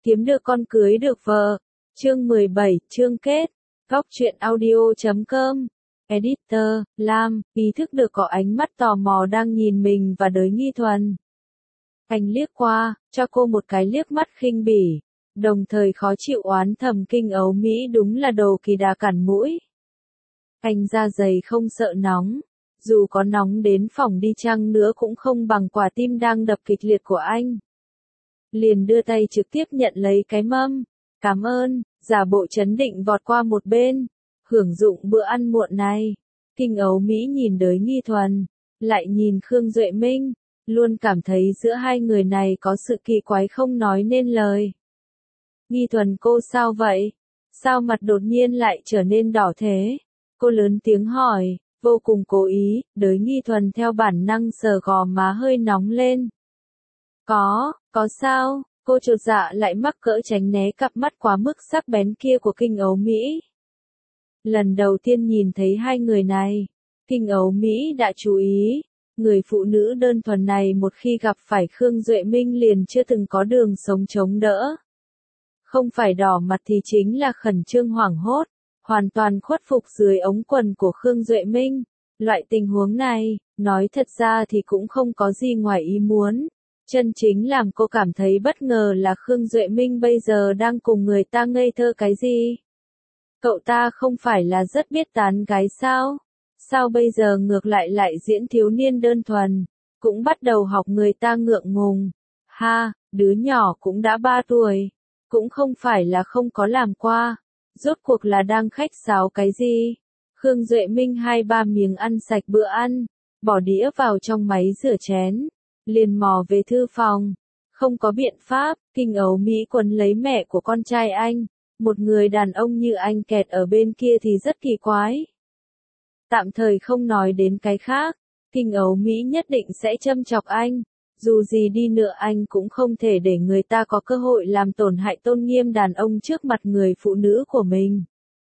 Kiếm được con cưới được vợ. Chương 17, chương kết. Góc truyện audio.com. Editor, Lam, ý thức được có ánh mắt tò mò đang nhìn mình và Đới Nghi Thuần. Anh liếc qua, cho cô một cái liếc mắt khinh bỉ, đồng thời khó chịu oán thầm Kinh Ấu Mỹ đúng là đồ kỳ đà cản mũi. Anh da dày không sợ nóng, dù có nóng đến phỏng đi chăng nữa cũng không bằng quả tim đang đập kịch liệt của anh. Liền đưa tay trực tiếp nhận lấy cái mâm, cảm ơn, giả bộ trấn định vọt qua một bên, hưởng dụng bữa ăn muộn này. Kinh Ấu Mỹ nhìn Đới Nghi Thuần, lại nhìn Khương Duệ Minh, luôn cảm thấy giữa hai người này có sự kỳ quái không nói nên lời. Nghi Thuần cô sao vậy? Sao mặt đột nhiên lại trở nên đỏ thế? Cô lớn tiếng hỏi, vô cùng cố ý. Đới Nghi Thuần theo bản năng sờ gò má hơi nóng lên. Có sao? Cô chột dạ lại mắc cỡ tránh né cặp mắt quá mức sắc bén kia của Kinh Ấu Mỹ. Lần đầu tiên nhìn thấy hai người này, Kinh Ấu Mỹ đã chú ý, người phụ nữ đơn thuần này một khi gặp phải Khương Duệ Minh liền chưa từng có đường sống chống đỡ. Không phải đỏ mặt thì chính là khẩn trương hoảng hốt, hoàn toàn khuất phục dưới ống quần của Khương Duệ Minh. Loại tình huống này, nói thật ra thì cũng không có gì ngoài ý muốn. Chân chính làm cô cảm thấy bất ngờ là Khương Duệ Minh bây giờ đang cùng người ta ngây thơ cái gì? Cậu ta không phải là rất biết tán gái sao? Sao bây giờ ngược lại diễn thiếu niên đơn thuần, cũng bắt đầu học người ta ngượng ngùng. Ha, đứa nhỏ cũng đã 3 tuổi, cũng không phải là không có làm qua. Rốt cuộc là đang khách sáo cái gì? Khương Duệ Minh 2-3 miếng ăn sạch bữa ăn, bỏ đĩa vào trong máy rửa chén, liền mò về thư phòng. Không có biện pháp, Kinh Ấu Mỹ quấn lấy mẹ của con trai anh. Một người đàn ông như anh kẹt ở bên kia thì rất kỳ quái. Tạm thời không nói đến cái khác, Kinh Ấu Mỹ nhất định sẽ châm chọc anh. Dù gì đi nữa anh cũng không thể để người ta có cơ hội làm tổn hại tôn nghiêm đàn ông trước mặt người phụ nữ của mình.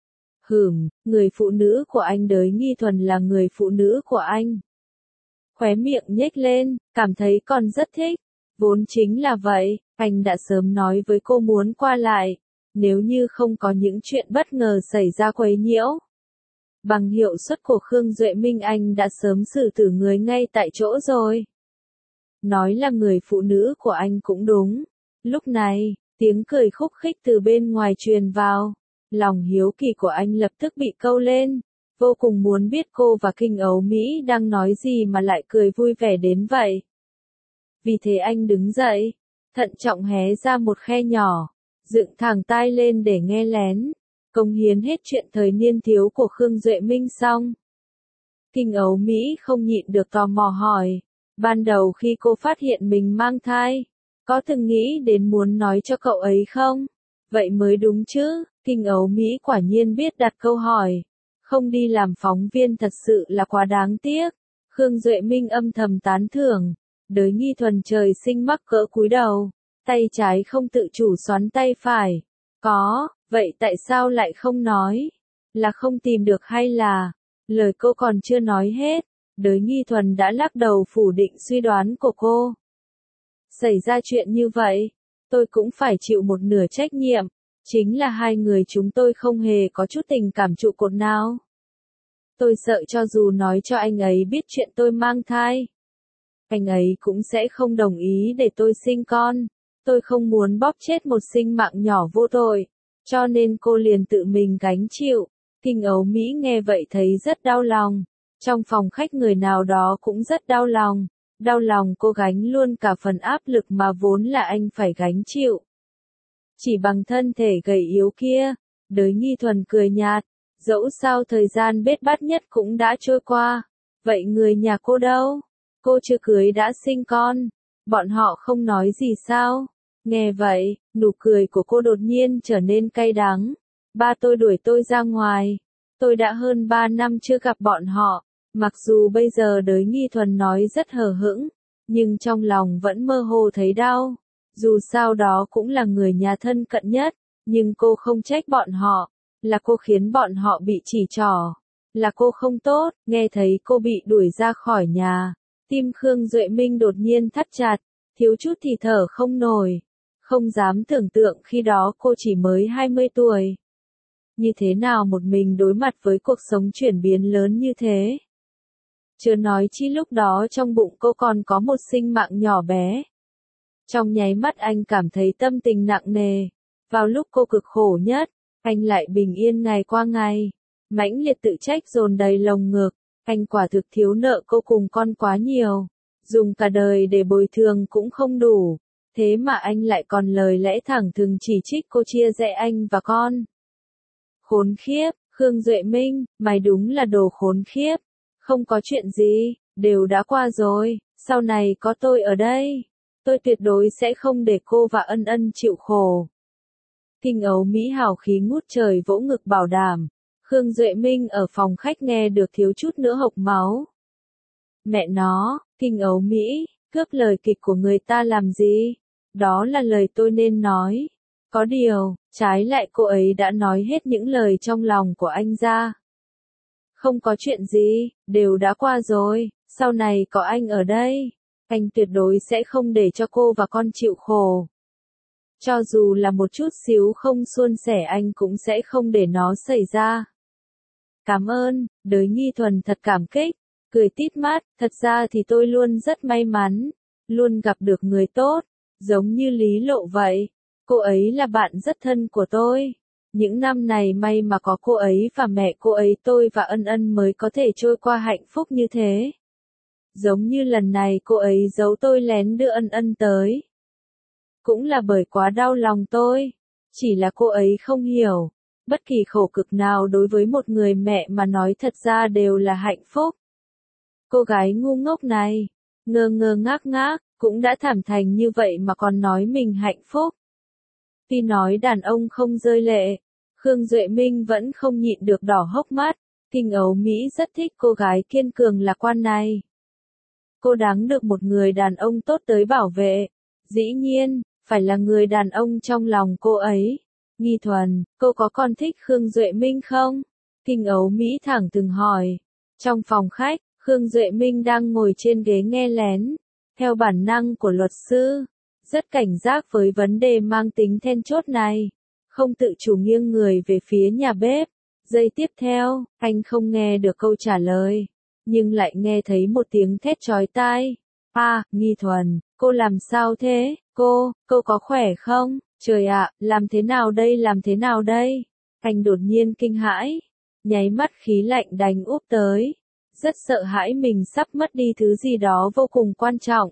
Người phụ nữ của anh Đới Nghi Thuần là người phụ nữ của anh. Khóe miệng nhếch lên, cảm thấy còn rất thích. Vốn chính là vậy, anh đã sớm nói với cô muốn qua lại. Nếu như không có những chuyện bất ngờ xảy ra quấy nhiễu. Bằng hiệu suất của Khương Duệ Minh anh đã sớm xử tử người ngay tại chỗ rồi. Nói là người phụ nữ của anh cũng đúng. Lúc này, tiếng cười khúc khích từ bên ngoài truyền vào. Lòng hiếu kỳ của anh lập tức bị câu lên. Vô cùng muốn biết cô và Kinh Ấu Mỹ đang nói gì mà lại cười vui vẻ đến vậy. Vì thế anh đứng dậy, thận trọng hé ra một khe nhỏ, dựng thẳng tai lên để nghe lén, cống hiến hết chuyện thời niên thiếu của Khương Duệ Minh xong. Kinh Ấu Mỹ không nhịn được tò mò hỏi, ban đầu khi cô phát hiện mình mang thai, có từng nghĩ đến muốn nói cho cậu ấy không? Vậy mới đúng chứ, Kinh Ấu Mỹ quả nhiên biết đặt câu hỏi. Không đi làm phóng viên thật sự là quá đáng tiếc. Khương Duệ Minh âm thầm tán thưởng. Đới Nghi Thuần trời sinh mắc cỡ cúi đầu, tay trái không tự chủ xoắn tay phải. Vậy tại sao lại không nói? Là không tìm được hay là? Lời cô còn chưa nói hết, Đới Nghi Thuần đã lắc đầu phủ định suy đoán của cô. Xảy ra chuyện như vậy, tôi cũng phải chịu một nửa trách nhiệm. Chính là hai người chúng tôi không hề có chút tình cảm trụ cột nào. Tôi sợ cho dù nói cho anh ấy biết chuyện tôi mang thai, anh ấy cũng sẽ không đồng ý để tôi sinh con. Tôi không muốn bóp chết một sinh mạng nhỏ vô tội, cho nên cô liền tự mình gánh chịu. Kinh Ấu Mỹ nghe vậy thấy rất đau lòng. Trong phòng khách người nào đó cũng rất đau lòng. Đau lòng cô gánh luôn cả phần áp lực mà vốn là anh phải gánh chịu. Chỉ bằng thân thể gầy yếu kia, Đới Nghi Thuần cười nhạt, dẫu sao thời gian bết bát nhất cũng đã trôi qua. Vậy người nhà cô đâu? Cô chưa cưới đã sinh con, bọn họ không nói gì sao? Nghe vậy, nụ cười của cô đột nhiên trở nên cay đắng. Ba tôi đuổi tôi ra ngoài. Tôi đã hơn 3 năm chưa gặp bọn họ. Mặc dù bây giờ Đới Nghi Thuần nói rất hờ hững, nhưng trong lòng vẫn mơ hồ thấy đau. Dù sao đó cũng là người nhà thân cận nhất, nhưng cô không trách bọn họ, là cô khiến bọn họ bị chỉ trỏ, là cô không tốt. Nghe thấy cô bị đuổi ra khỏi nhà, tim Khương Duệ Minh đột nhiên thắt chặt, thiếu chút thì thở không nổi. Không dám tưởng tượng khi đó cô chỉ mới 20 tuổi. Như thế nào một mình đối mặt với cuộc sống chuyển biến lớn như thế? Chưa nói chi lúc đó trong bụng cô còn có một sinh mạng nhỏ bé. Trong nháy mắt anh cảm thấy tâm tình nặng nề. Vào lúc cô cực khổ nhất, anh lại bình yên ngày qua ngày. Mãnh liệt tự trách dồn đầy lồng ngực. Anh quả thực thiếu nợ cô cùng con quá nhiều. Dùng cả đời để bồi thường cũng không đủ. Thế mà anh lại còn lời lẽ thẳng thừng chỉ trích cô chia rẽ anh và con. Khốn khiếp, Khương Duệ Minh, mày đúng là đồ khốn khiếp. Không có chuyện gì, đều đã qua rồi, sau này có tôi ở đây. Tôi tuyệt đối sẽ không để cô và Ân Ân chịu khổ. Kinh Ấu Mỹ hào khí ngút trời vỗ ngực bảo đảm. Khương Duệ Minh ở phòng khách nghe được thiếu chút nữa hộc máu. Mẹ nó, Kinh Ấu Mỹ, cướp lời kịch của người ta làm gì? Đó là lời tôi nên nói. Có điều, trái lại cô ấy đã nói hết những lời trong lòng của anh ra. Không có chuyện gì, đều đã qua rồi, sau này có anh ở đây. Anh tuyệt đối sẽ không để cho cô và con chịu khổ. Cho dù là một chút xíu không suôn sẻ anh cũng sẽ không để nó xảy ra. Cảm ơn, Đới Nghi Thuần thật cảm kích, cười tít mắt, thật ra thì tôi luôn rất may mắn, luôn gặp được người tốt, giống như Lý Lộ vậy. Cô ấy là bạn rất thân của tôi. Những năm này may mà có cô ấy và mẹ cô ấy tôi và Ân Ân mới có thể trôi qua hạnh phúc như thế. Giống như lần này cô ấy giấu tôi lén đưa Ân Ân tới. Cũng là bởi quá đau lòng tôi. Chỉ là cô ấy không hiểu. Bất kỳ khổ cực nào đối với một người mẹ mà nói thật ra đều là hạnh phúc. Cô gái ngu ngốc này, ngơ ngơ ngác ngác, cũng đã thảm thành như vậy mà còn nói mình hạnh phúc. Tuy nói đàn ông không rơi lệ, Khương Duệ Minh vẫn không nhịn được đỏ hốc mắt. Kinh Ấu Mỹ rất thích cô gái kiên cường lạc quan này. Cô đáng được một người đàn ông tốt tới bảo vệ. Dĩ nhiên, phải là người đàn ông trong lòng cô ấy. Nghi Thuần, cô có còn thích Khương Duệ Minh không? Kinh Ấu Mỹ thẳng thừng hỏi. Trong phòng khách, Khương Duệ Minh đang ngồi trên ghế nghe lén. Theo bản năng của luật sư, rất cảnh giác với vấn đề mang tính then chốt này. Không tự chủ nghiêng người về phía nhà bếp. Giây tiếp theo, anh không nghe được câu trả lời. Nhưng lại nghe thấy một tiếng thét chói tai. Nghi Thuần, cô làm sao thế? Cô có khỏe không? Trời ạ, làm thế nào đây? Anh đột nhiên kinh hãi. Nháy mắt khí lạnh đánh úp tới. Rất sợ hãi mình sắp mất đi thứ gì đó vô cùng quan trọng.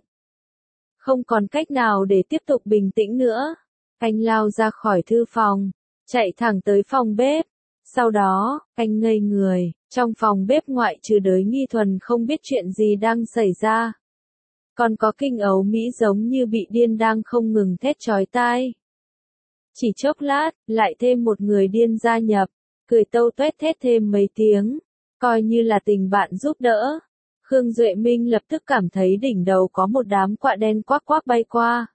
Không còn cách nào để tiếp tục bình tĩnh nữa. Anh lao ra khỏi thư phòng, chạy thẳng tới phòng bếp. Sau đó, anh ngây người, trong phòng bếp ngoại trừ Đới Nghi Thuần không biết chuyện gì đang xảy ra. Còn có Kinh Ấu Mỹ giống như bị điên đang không ngừng thét chói tai. Chỉ chốc lát, lại thêm một người điên gia nhập, cười tâu tuét thét thêm mấy tiếng, coi như là tình bạn giúp đỡ. Khương Duệ Minh lập tức cảm thấy đỉnh đầu có một đám quạ đen quắc quắc bay qua.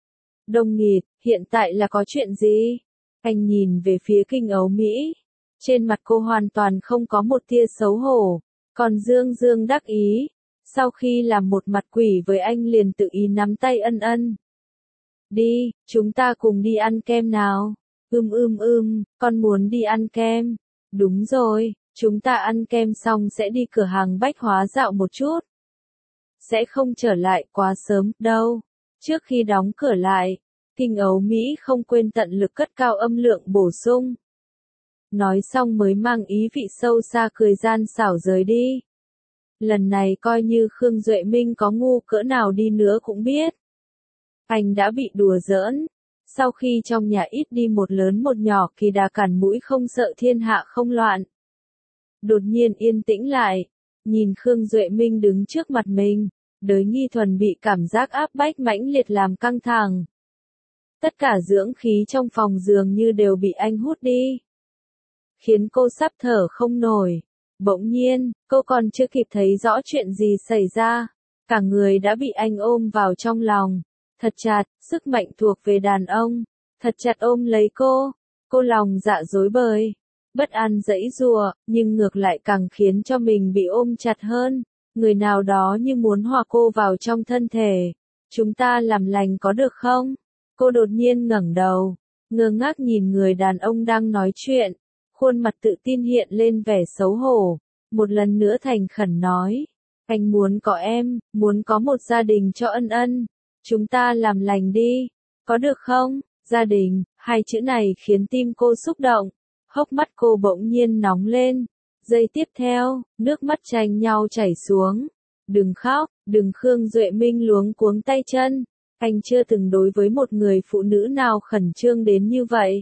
Đông nghịt, hiện tại là có chuyện gì? Anh nhìn về phía Kinh Ấu Mỹ. Trên mặt cô hoàn toàn không có một tia xấu hổ, còn dương dương đắc ý. Sau khi làm một mặt quỷ với anh liền tự ý nắm tay Ân Ân. Đi, chúng ta cùng đi ăn kem nào. Con muốn đi ăn kem. Đúng rồi, chúng ta ăn kem xong sẽ đi cửa hàng bách hóa dạo một chút. Sẽ không trở lại quá sớm, đâu. Trước khi đóng cửa lại, Kinh Ấu Mỹ không quên tận lực cất cao âm lượng bổ sung. Nói xong mới mang ý vị sâu xa cười gian xảo rời đi. Lần này coi như Khương Duệ Minh có ngu cỡ nào đi nữa cũng biết. Anh đã bị đùa giỡn. Sau khi trong nhà ít đi một lớn một nhỏ Kỳ Đà cản mũi không sợ thiên hạ không loạn. Đột nhiên yên tĩnh lại. Nhìn Khương Duệ Minh đứng trước mặt mình. Đới Nghi Thuần bị cảm giác áp bách mãnh liệt làm căng thẳng. Tất cả dưỡng khí trong phòng dường như đều bị anh hút đi. Khiến cô sắp thở không nổi. Bỗng nhiên, cô còn chưa kịp thấy rõ chuyện gì xảy ra. Cả người đã bị anh ôm vào trong lòng. Thật chặt, sức mạnh thuộc về đàn ông. Thật chặt ôm lấy cô. Cô lòng dạ rối bời. Bất an giãy giụa, nhưng ngược lại càng khiến cho mình bị ôm chặt hơn. Người nào đó như muốn hòa cô vào trong thân thể. Chúng ta làm lành có được không? Cô đột nhiên ngẩng đầu, ngơ ngác nhìn người đàn ông đang nói chuyện, khuôn mặt tự tin hiện lên vẻ xấu hổ, một lần nữa thành khẩn nói, anh muốn có em, muốn có một gia đình cho Ân Ân, chúng ta làm lành đi, có được không? Gia đình, hai chữ này khiến tim cô xúc động, hốc mắt cô bỗng nhiên nóng lên, giây tiếp theo, nước mắt tranh nhau chảy xuống. Đừng khóc, đừng. Khương Duệ Minh luống cuống tay chân, anh chưa từng đối với một người phụ nữ nào khẩn trương đến như vậy.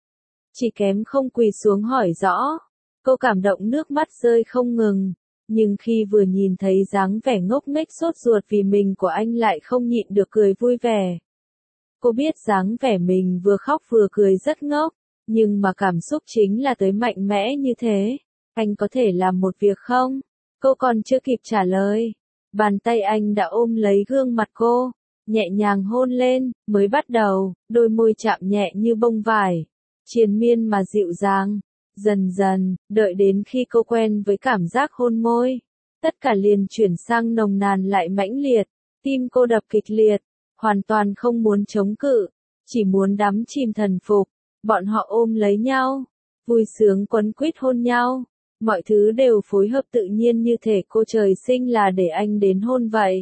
Chỉ kém không quỳ xuống hỏi rõ, cô cảm động nước mắt rơi không ngừng, nhưng khi vừa nhìn thấy dáng vẻ ngốc nghếch sốt ruột vì mình của anh lại không nhịn được cười vui vẻ. Cô biết dáng vẻ mình vừa khóc vừa cười rất ngốc, nhưng mà cảm xúc chính là tới mạnh mẽ như thế. Anh có thể làm một việc không? Cô còn chưa kịp trả lời. Bàn tay anh đã ôm lấy gương mặt cô, nhẹ nhàng hôn lên, mới bắt đầu, đôi môi chạm nhẹ như bông vải, triền miên mà dịu dàng. Dần dần, đợi đến khi cô quen với cảm giác hôn môi, tất cả liền chuyển sang nồng nàn lại mãnh liệt, tim cô đập kịch liệt, hoàn toàn không muốn chống cự, chỉ muốn đắm chìm thần phục. Bọn họ ôm lấy nhau, vui sướng quấn quýt hôn nhau, mọi thứ đều phối hợp tự nhiên như thể cô trời sinh là để anh đến hôn vậy.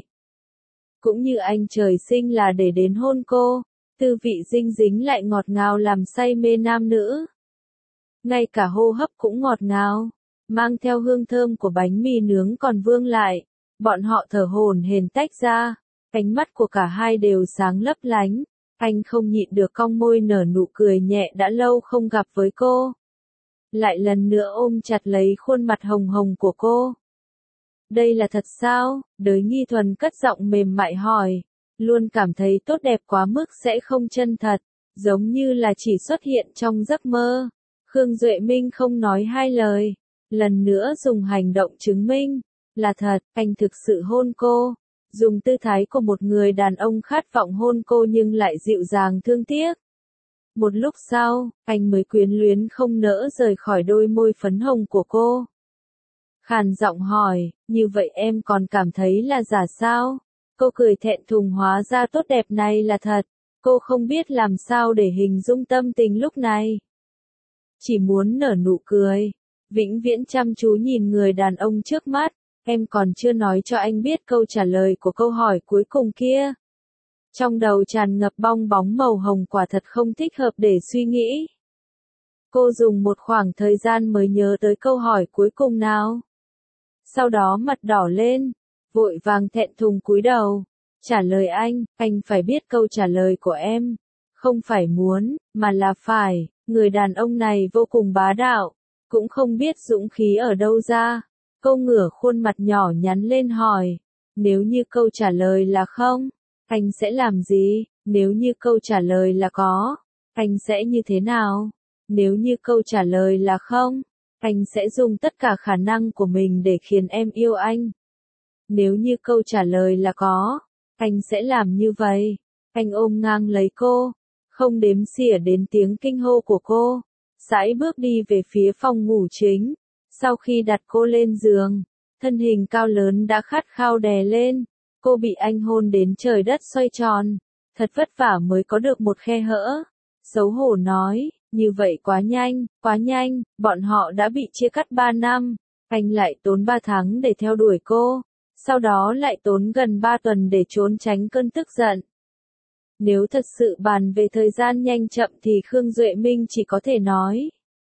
Cũng như anh trời sinh là để đến hôn cô, tư vị dinh dính lại ngọt ngào làm say mê nam nữ. Ngay cả hô hấp cũng ngọt ngào, mang theo hương thơm của bánh mì nướng còn vương lại, bọn họ thở hổn hển tách ra, ánh mắt của cả hai đều sáng lấp lánh, anh không nhịn được cong môi nở nụ cười nhẹ đã lâu không gặp với cô. Lại lần nữa ôm chặt lấy khuôn mặt hồng hồng của cô. Đây là thật sao? Đới Nghi Thuần cất giọng mềm mại hỏi, luôn cảm thấy tốt đẹp quá mức sẽ không chân thật, giống như là chỉ xuất hiện trong giấc mơ. Khương Duệ Minh không nói hai lời, lần nữa dùng hành động chứng minh, là thật, anh thực sự hôn cô, dùng tư thái của một người đàn ông khát vọng hôn cô nhưng lại dịu dàng thương tiếc. Một lúc sau, anh mới quyến luyến không nỡ rời khỏi đôi môi phấn hồng của cô. Khàn giọng hỏi, như vậy em còn cảm thấy là giả sao? Cô cười thẹn thùng hóa ra tốt đẹp này là thật, cô không biết làm sao để hình dung tâm tình lúc này. Chỉ muốn nở nụ cười, vĩnh viễn chăm chú nhìn người đàn ông trước mắt, em còn chưa nói cho anh biết câu trả lời của câu hỏi cuối cùng kia. Trong đầu tràn ngập bong bóng màu hồng quả thật không thích hợp để suy nghĩ. Cô dùng một khoảng thời gian mới nhớ tới câu hỏi cuối cùng nào. Sau đó mặt đỏ lên, vội vàng thẹn thùng cúi đầu, trả lời anh phải biết câu trả lời của em. Không phải muốn, mà là phải, người đàn ông này vô cùng bá đạo, cũng không biết dũng khí ở đâu ra. Cô ngửa khuôn mặt nhỏ nhắn lên hỏi, nếu như câu trả lời là không, anh sẽ làm gì? Nếu như câu trả lời là có, anh sẽ như thế nào? Nếu như câu trả lời là không, anh sẽ dùng tất cả khả năng của mình để khiến em yêu anh. Nếu như câu trả lời là có, anh sẽ làm như vậy. Anh ôm ngang lấy cô, không đếm xỉa đến tiếng kinh hô của cô, sải bước đi về phía phòng ngủ chính. Sau khi đặt cô lên giường, thân hình cao lớn đã khát khao đè lên, cô bị anh hôn đến trời đất xoay tròn, thật vất vả mới có được một khe hở. Xấu hổ nói, như vậy quá nhanh, bọn họ đã bị chia cắt 3 năm, anh lại tốn 3 tháng để theo đuổi cô, sau đó lại tốn gần 3 tuần để trốn tránh cơn tức giận. Nếu thật sự bàn về thời gian nhanh chậm thì Khương Duệ Minh chỉ có thể nói.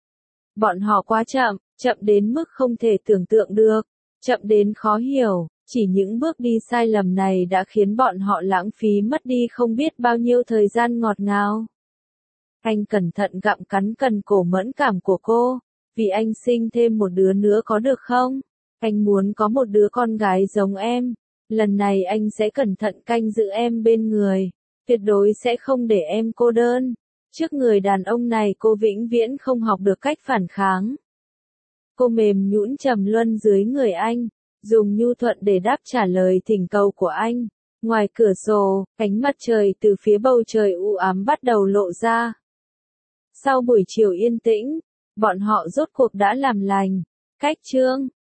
Bọn họ quá chậm, chậm đến mức không thể tưởng tượng được, chậm đến khó hiểu, chỉ những bước đi sai lầm này đã khiến bọn họ lãng phí mất đi không biết bao nhiêu thời gian ngọt ngào. Anh cẩn thận gặm cắn cần cổ mẫn cảm của cô, vì anh sinh thêm một đứa nữa có được không? Anh muốn có một đứa con gái giống em, lần này anh sẽ cẩn thận canh giữ em bên người, tuyệt đối sẽ không để em cô đơn. Trước người đàn ông này cô vĩnh viễn không học được cách phản kháng. Cô mềm nhũn trầm luân dưới người anh, dùng nhu thuận để đáp trả lời thỉnh cầu của anh. Ngoài cửa sổ, ánh mặt trời từ phía bầu trời u ám bắt đầu lộ ra. Sau buổi chiều yên tĩnh, bọn họ rốt cuộc đã làm lành. Cách chương